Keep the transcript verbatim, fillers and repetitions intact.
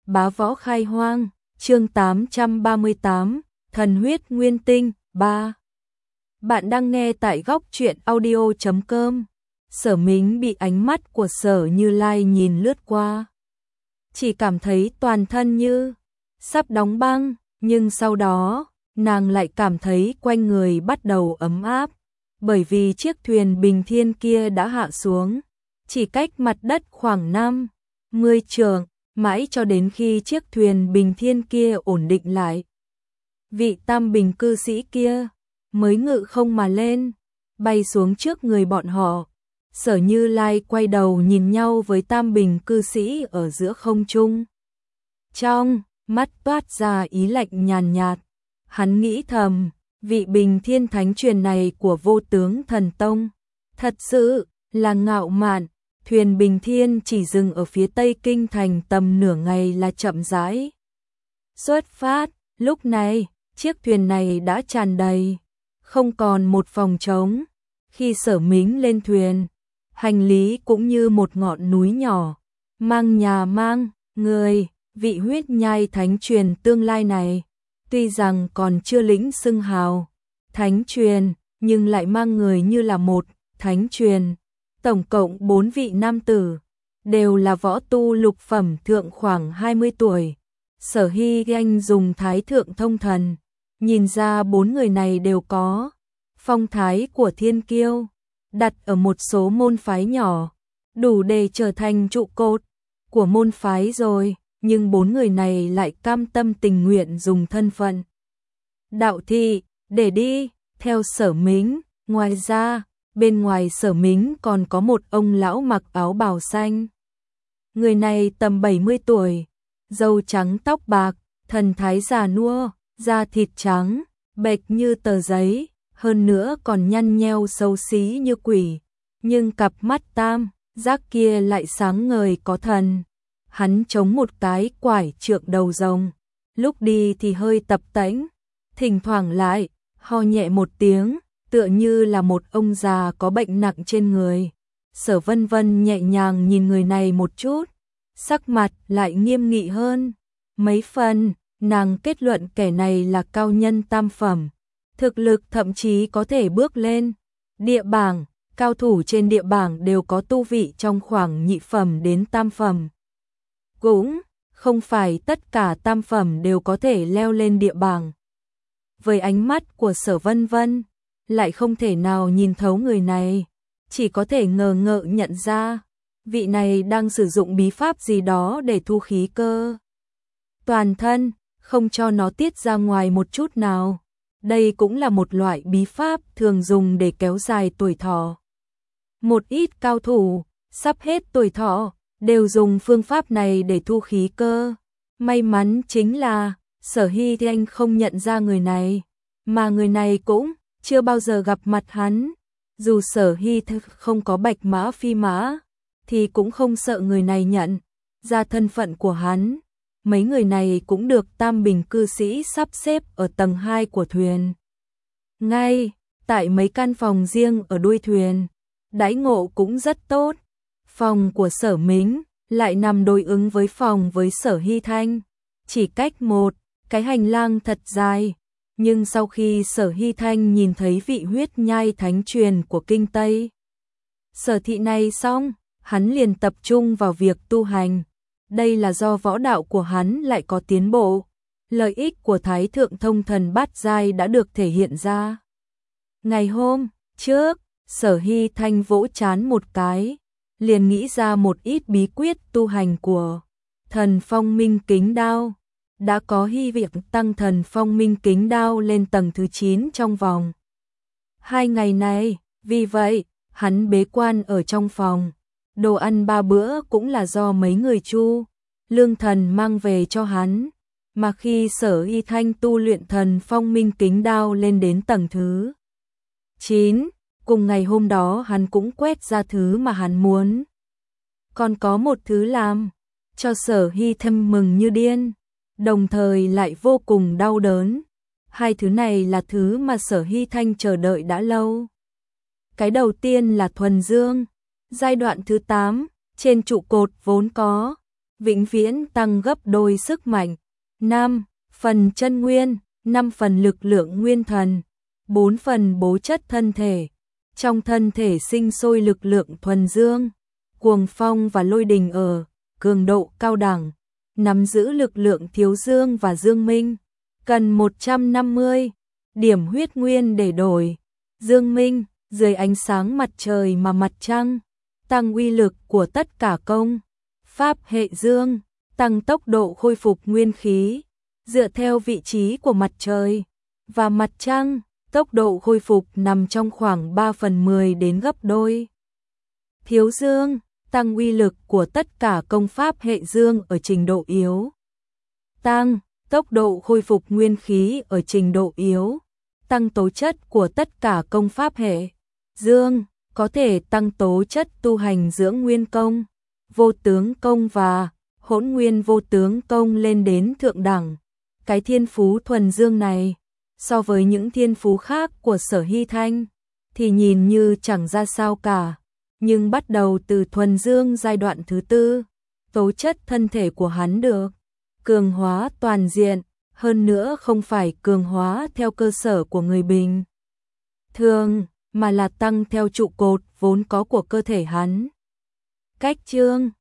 Bá võ khai hoang, chương tám trăm ba mươi tám, thần huyết nguyên tinh, ba. Bạn đang nghe tại góc truyện audio chấm com. Sở Mính bị ánh mắt của Sở Như Lai nhìn lướt qua. Chỉ cảm thấy toàn thân như sắp đóng băng, nhưng sau đó, nàng lại cảm thấy quanh người bắt đầu ấm áp, bởi vì chiếc thuyền bình thiên kia đã hạ xuống, chỉ cách mặt đất khoảng năm mươi trượng, mãi cho đến khi chiếc thuyền bình thiên kia ổn định lại. Vị tam bình cư sĩ kia mới ngự không mà lên, bay xuống trước người bọn họ. Sở Như Lai quay đầu nhìn nhau với tam bình cư sĩ ở giữa không trung. Trong mắt toát ra ý lạnh nhàn nhạt, hắn nghĩ thầm, vị bình thiên thánh truyền này của Vô Tướng Thần Tông, thật sự là ngạo mạn. Thuyền bình thiên chỉ dừng ở phía tây kinh thành tầm nửa ngày là chậm rãi xuất phát. Lúc này, chiếc thuyền này đã tràn đầy, không còn một phòng trống. Khi Sở Mính lên thuyền, hành lý cũng như một ngọn núi nhỏ, mang nhà mang người. Vị huyết nhai thánh truyền tương lai này, tuy rằng còn chưa lĩnh xưng hào thánh truyền, nhưng lại mang người như là một thánh truyền. Tổng cộng bốn vị nam tử, đều là võ tu lục phẩm thượng khoảng hai mươi tuổi. Sở Hy Anh dùng thái thượng thông thần, nhìn ra bốn người này đều có phong thái của thiên kiêu, đặt ở một số môn phái nhỏ, đủ để trở thành trụ cột của môn phái rồi, nhưng bốn người này lại cam tâm tình nguyện dùng thân phận đạo thị để đi theo Sở Mính. Ngoài ra, bên ngoài Sở Mính còn có một ông lão mặc áo bào xanh. Người này tầm bảy mươi tuổi, râu trắng tóc bạc, thần thái già nua, da thịt trắng, bệch như tờ giấy, hơn nữa còn nhăn nheo xấu xí như quỷ, nhưng cặp mắt tam giác kia lại sáng ngời có thần. Hắn chống một cái quải trượng đầu rồng, lúc đi thì hơi tập tễnh, thỉnh thoảng lại ho nhẹ một tiếng, tựa như là một ông già có bệnh nặng trên người. Sở Vân Vân nhẹ nhàng nhìn người này một chút, sắc mặt lại nghiêm nghị hơn mấy phần. Nàng kết luận kẻ này là cao nhân tam phẩm, thực lực thậm chí có thể bước lên địa bảng. Cao thủ trên địa bảng đều có tu vị trong khoảng nhị phẩm đến tam phẩm, cũng không phải tất cả tam phẩm đều có thể leo lên địa bảng. Với ánh mắt của Sở Vân Vân, lại không thể nào nhìn thấu người này, chỉ có thể ngờ ngợ nhận ra, vị này đang sử dụng bí pháp gì đó để thu khí cơ toàn thân, không cho nó tiết ra ngoài một chút nào. Đây cũng là một loại bí pháp thường dùng để kéo dài tuổi thọ. Một ít cao thủ, sắp hết tuổi thọ, đều dùng phương pháp này để thu khí cơ. May mắn chính là, Sở Hy Anh không nhận ra người này, mà người này cũng chưa bao giờ gặp mặt hắn. Dù Sở Hy không có bạch mã phi mã, thì cũng không sợ người này nhận ra thân phận của hắn. Mấy người này cũng được tam bình cư sĩ sắp xếp ở tầng hai của thuyền. Ngay tại mấy căn phòng riêng ở đuôi thuyền, đãi ngộ cũng rất tốt. Phòng của Sở Mính lại nằm đối ứng với phòng với Sở Hy Thanh, chỉ cách một cái hành lang thật dài. Nhưng sau khi Sở Hy Thanh nhìn thấy vị huyết nhai thánh truyền của kinh Tây Sở thị này xong, hắn liền tập trung vào việc tu hành. Đây là do võ đạo của hắn lại có tiến bộ, lợi ích của thái thượng thông thần bát giai đã được thể hiện ra. Ngày hôm trước, Sở Hy Thanh vỗ chán một cái, liền nghĩ ra một ít bí quyết tu hành của thần phong minh kính đao. Đã có hy vọng tăng thần phong minh kính đao lên tầng thứ chín trong vòng hai ngày này. Vì vậy, hắn bế quan ở trong phòng. Đồ ăn ba bữa cũng là do mấy người Chu Lương Thần mang về cho hắn. Mà khi Sở Y Thanh tu luyện thần phong minh kính đao lên đến tầng thứ chín, cùng ngày hôm đó hắn cũng quét ra thứ mà hắn muốn. Còn có một thứ làm cho Sở Hy Thanh mừng như điên, đồng thời lại vô cùng đau đớn. Hai thứ này là thứ mà Sở Hy Thanh chờ đợi đã lâu. Cái đầu tiên là thuần dương. Giai đoạn thứ tám, trên trụ cột vốn có vĩnh viễn tăng gấp đôi sức mạnh. năm. Phần chân nguyên, năm phần lực lượng nguyên thần, bốn phần bố chất thân thể. Trong thân thể sinh sôi lực lượng thuần dương, cuồng phong và lôi đình ở cường độ cao đẳng, nắm giữ lực lượng thiếu dương và dương minh, cần một trăm năm mươi điểm huyết nguyên để đổi. Dương minh, dưới ánh sáng mặt trời mà mặt trăng, tăng uy lực của tất cả công pháp hệ dương, tăng tốc độ khôi phục nguyên khí, dựa theo vị trí của mặt trời và mặt trăng, tốc độ khôi phục nằm trong khoảng ba phần mười đến gấp đôi. Thiếu dương, tăng uy lực của tất cả công pháp hệ dương ở trình độ yếu. Tăng tốc độ khôi phục nguyên khí ở trình độ yếu, tăng tố chất của tất cả công pháp hệ dương, có thể tăng tố chất tu hành dưỡng nguyên công, vô tướng công và hỗn nguyên vô tướng công lên đến thượng đẳng. Cái thiên phú thuần dương này, so với những thiên phú khác của Sở Hy Thanh, thì nhìn như chẳng ra sao cả. Nhưng bắt đầu từ thuần dương giai đoạn thứ tư, tố chất thân thể của hắn được cường hóa toàn diện, hơn nữa không phải cường hóa theo cơ sở của người bình thường, mà là tăng theo trụ cột vốn có của cơ thể hắn. Cách chương